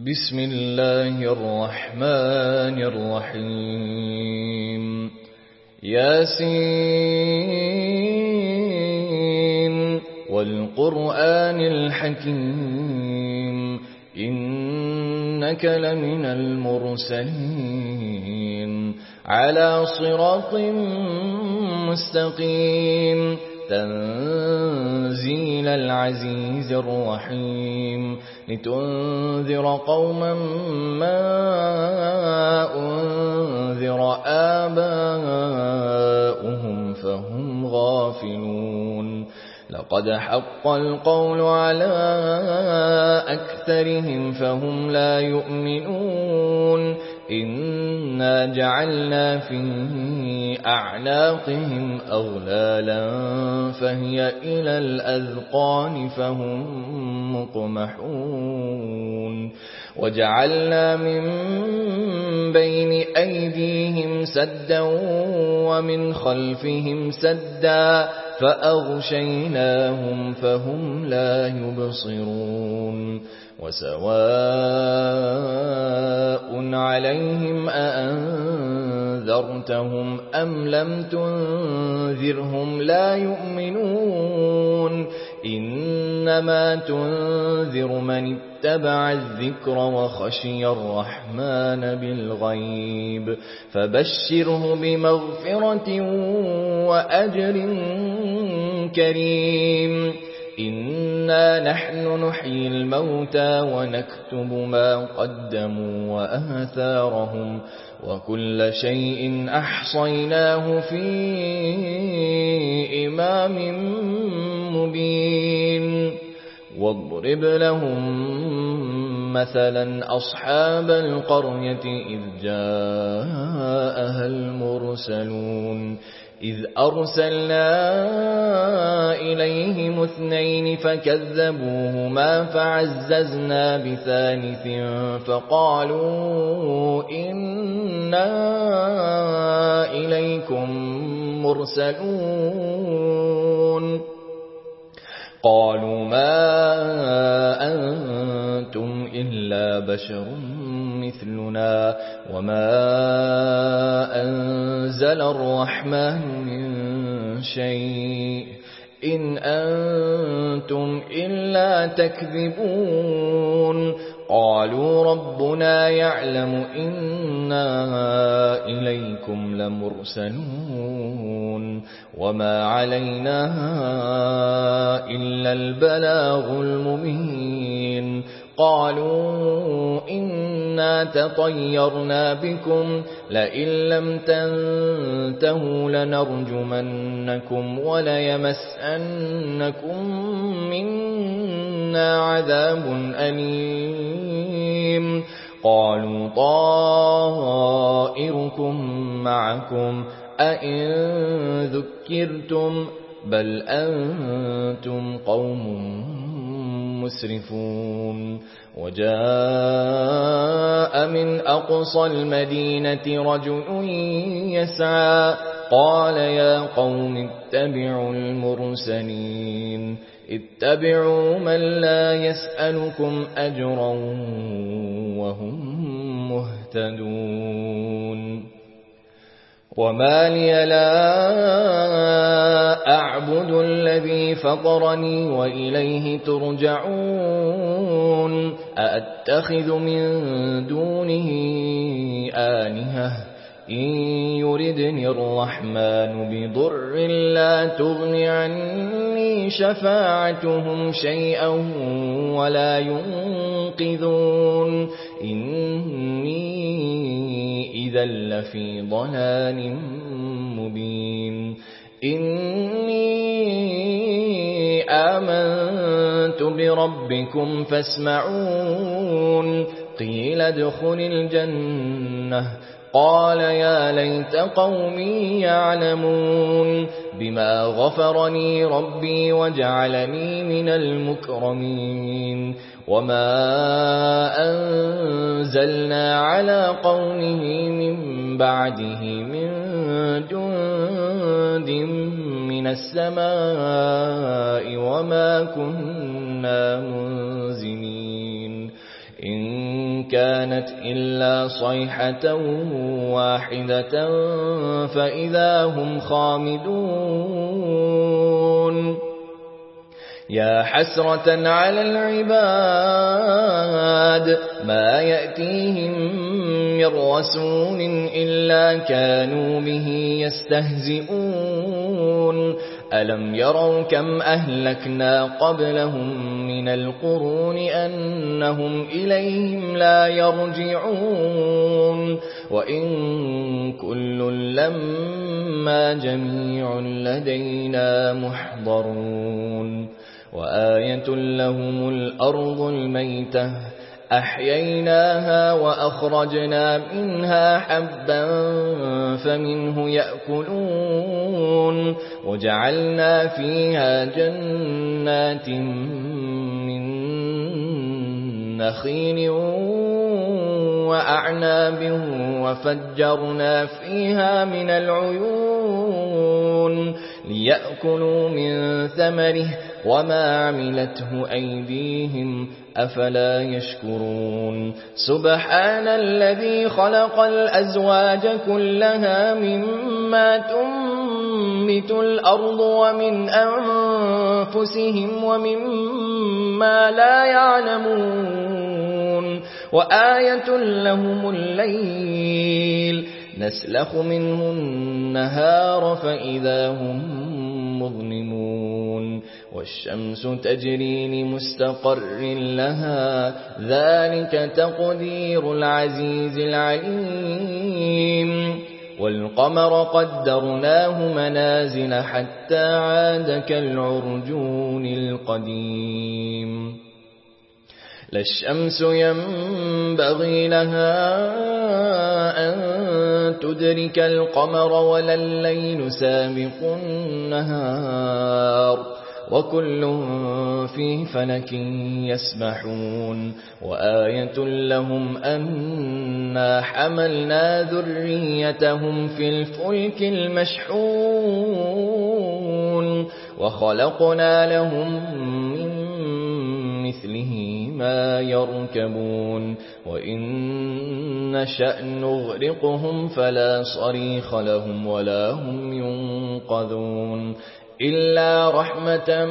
بسم الله الرحمن الرحيم ياسين والقرآن الحكيم إنك لمن المرسلين على صراط مستقيم تنزيل العزيز الرحيم لتنذر قوما ما أنذر آباؤهم فهم غافلون لقد حق القول على أكثرهم فهم لا يؤمنون إنا جعلنا في أعناقهم أغلالا فهي إلى الأذقان فهم مقمحون وجعلنا من بين أيديهم سدا ومن خلفهم سدا فأغشيناهم فهم لا يبصرون وسواء عليهم أأنذرتهم أم لم تنذرهم لا يؤمنون إنما تنذر من اتبع الذكر وخشي الرحمن بالغيب فبشره بمغفرة وأجر كريم إنا نحن نحيي الموتى ونكتب ما قدموا وآثارهم وكل شيء أحصيناه في إمام مبين واضرب لهم مثلا أصحاب القرية إذ جاءها المرسلون إذ أرسلنا إليهم 2 فكذبوهما فعززنا بثالث فقالوا إنا إليكم مرسلون قالوا ما أنتم إلا بشر مثلنا وما أنزل الرحمن من شيء إن أنتم إلا تكذبون قالوا ربنا يعلم إنا إليكم لمرسلون وما علينا إلا البلاغ المبين قالوا إنا تطيرنا بكم لئن لم تنتهوا لنرجمنكم وليمسنكم منا عذاب أليم قالوا طائركم معكم أئن ذكرتم بل أنتم قوم مسرفون وجاء من أقصى المدينة رجل يسعى قال يا قوم اتبعوا المرسلين اتبعوا من لا يسألكم أجرا وهم مهتدون وما لي لا أعبد الذي فطرني وإليه ترجعون أأتخذ من دونه آلهة إن يردني الرحمن بضر لا تغن عني شفاعتهم شيئا ولا ينقذون إني إذا لفي ضلال مبين إني آمنت بربكم فاسمعون قيل ادخل الجنة قال يا ليت قومي يعلمون بما غفرني ربي وجعلني من المكرمين وما أنزلنا على قومه من بعده من جند من السماء وما كنا منزلين إن كانت إلا صيحة واحدة فإذا هم خامدون يا حسرة على العباد ما يأتيهم من رسول إلا كانوا به يستهزئون ألم يروا كم أهلكنا قبلهم من القرون أنهم إليهم لا يرجعون وإن كل لما جميع لدينا محضرون وآية لهم الأرض الميتة أحييناها وأخرجنا منها حبا فمنه يأكلون وجعلنا فيها جنات من نخيل وأعناب وفجرنا فيها من العيون ليأكلوا من ثمره وما عملته أيديهم أفلا يشكرون سبحان الذي خلق الأزواج كلها مما تنبت الأرض ومن أنفسهم ومما لا يعلمون وآية لهم الليل نسلخ منه النهار فإذا هم مظلمون والشمس تجري لمستقر لها ذلك تقدير العزيز العليم والقمر قدرناه منازل حتى عاد كالعرجون القديم لا الشمس ينبغي لها أن تدرك القمر ولا الليل سابق النهار وكل في فلك يسبحون وآية لهم أنا حملنا ذريتهم في الفلك المشحون وخلقنا لهم من مثله ما يركبون وإن نشأ نغرقهم فلا صريخ لهم ولا هم ينقذون إلا رحمة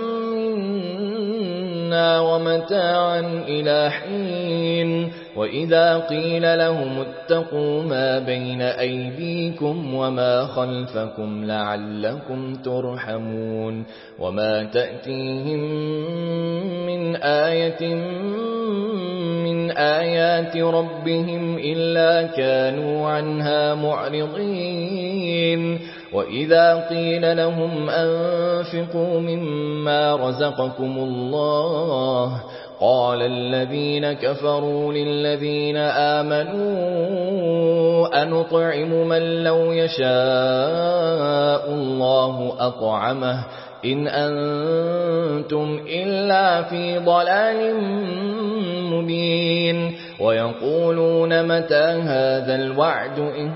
منا ومتاعا إلى حين وإذا قيل لهم اتقوا ما بين أيديكم وما خلفكم لعلكم ترحمون وما تأتيهم من آية من آيات ربهم إلا كانوا عنها معرضين وإذا قيل لهم أنفقوا مما رزقكم الله قال الذين كفروا للذين آمنوا أنطعم من لو يشاء الله أطعمه إن أنتم إلا في ضلال مبين ويقولون متى هذا الوعد إن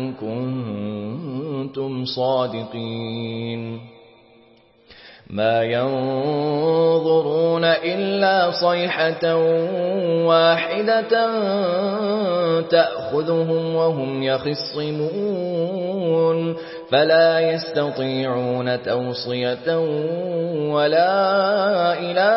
كنتم صادقين ما ينظرون إلا صيحة واحدة تأخذهم وهم يخصمون فلا يستطيعون توصية ولا إلى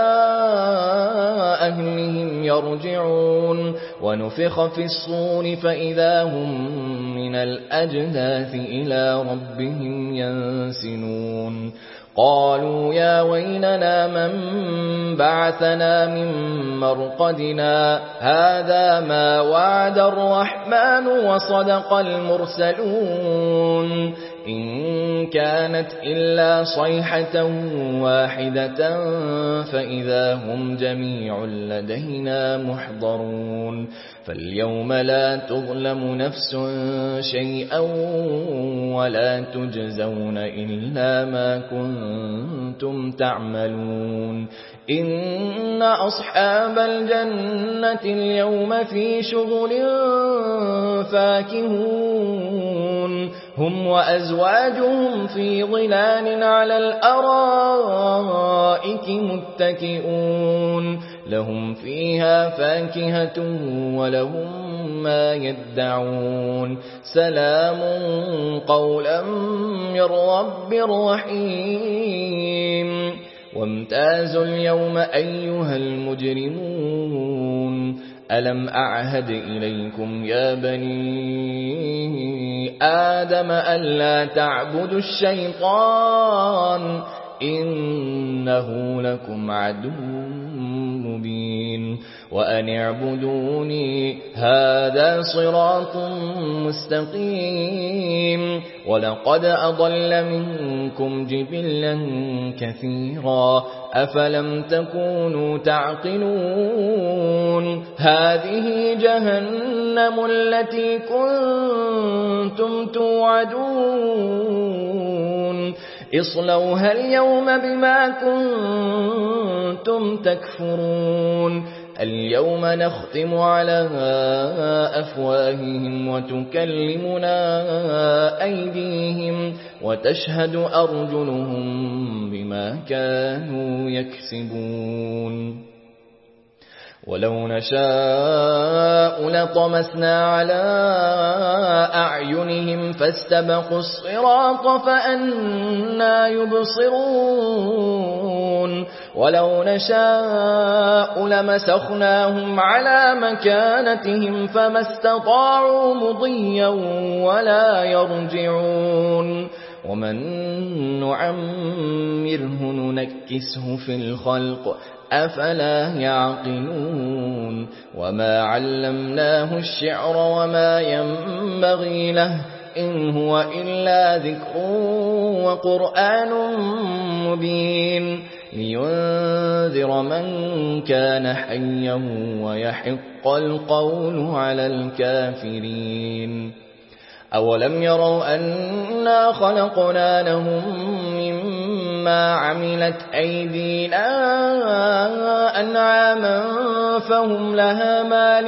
أهلهم يرجعون ونفخ في الصور فإذا هم من الأجداث إلى ربهم ينسلون قالوا يا ويلنا من بعثنا من مرقدنا هذا ما وعد الرحمن وصدق المرسلون إن كانت إلا صيحة واحدة فإذا هم جميع لدينا محضرون فاليوم لا تظلم نفس شيئا ولا تجزون إلا ما كنتم تعملون إن أصحاب الجنة اليوم في شغل فاكهون هم وأزواجهم في ظلال على الأرائك متكئون لهم فيها فاكهة ولهم ما يدعون سلام قولا من رب رحيم وامتازوا اليوم أيها المجرمون ألم أعهد إليكم يا بني آدم ألا تعبدوا الشيطان إنه لكم عدو مبين وأن اعبدوني هذا صراط مستقيم ولقد أضل منكم جبلا كثيرا أفلم تكونوا تعقلون هذه جهنم التي كنتم توعدون اصلوها اليوم بما كنتم تكفرون اليوم نختم على أفواههم وتكلمنا أيديهم وتشهد أرجلهم بما كانوا يكسبون ولو نشاء لطمسنا على أعينهم فاستبقوا الصراط فأنى يبصرون ولو نشاء لمسخناهم على مكانتهم فما استطاعوا مضيا ولا يرجعون ومن نعمره ننكسه في الخلق أفلا يعقلون وما علمناه الشعر وما ينبغي له إن هو إلا ذكر وقرآن مبين لينذر من كان حيا ويحق القول على الكافرين أولم يروا أنا خلقنا لهم مما عملت أيدينا أنعاما فهم لها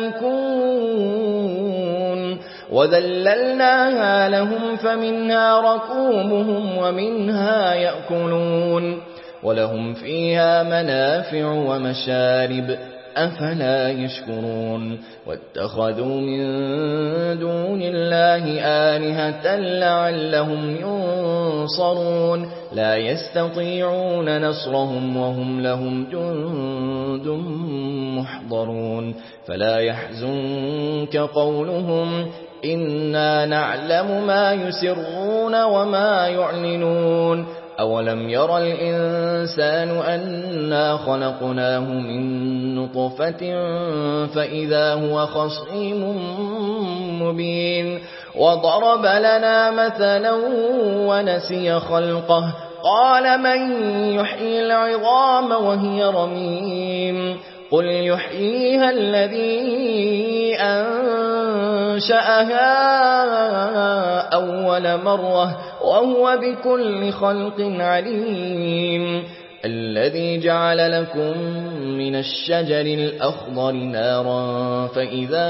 مالكون وذللناها لهم فمنها ركوبهم ومنها يأكلون ولهم فيها منافع ومشارب أفلا يشكرون واتخذوا من دون الله آلهة لعلهم ينصرون لا يستطيعون نصرهم وهم لهم جند محضرون فلا يحزنك قولهم إنا نعلم ما يسرون وما يعلنون أولم ير الإنسان أنا خلقناه من نطفة فإذا هو خصيم مبين وضرب لنا مثلا ونسي خلقه قال من يحيي العظام وهي رميم قل يحييها الذي أنشأها أول مرة وهو بكل خلق عليم الذي جعل لكم من الشجر الأخضر نارا فإذا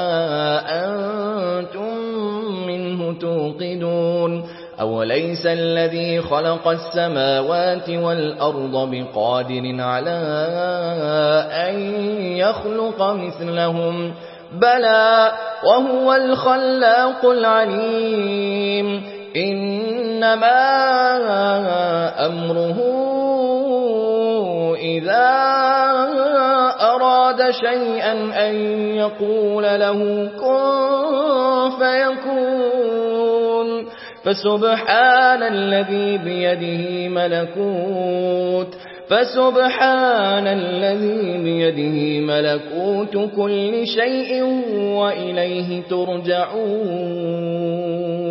أنتم منه توقدون أوليس الذي خلق السماوات والأرض بقادر على أن يخلق مثلهم بلى وهو الخلاق العليم إنما أمره إذا أراد شيئا أن يقول له كن فيكون فسبحان الذي بيده ملكوت كل شيء وإليه ترجعون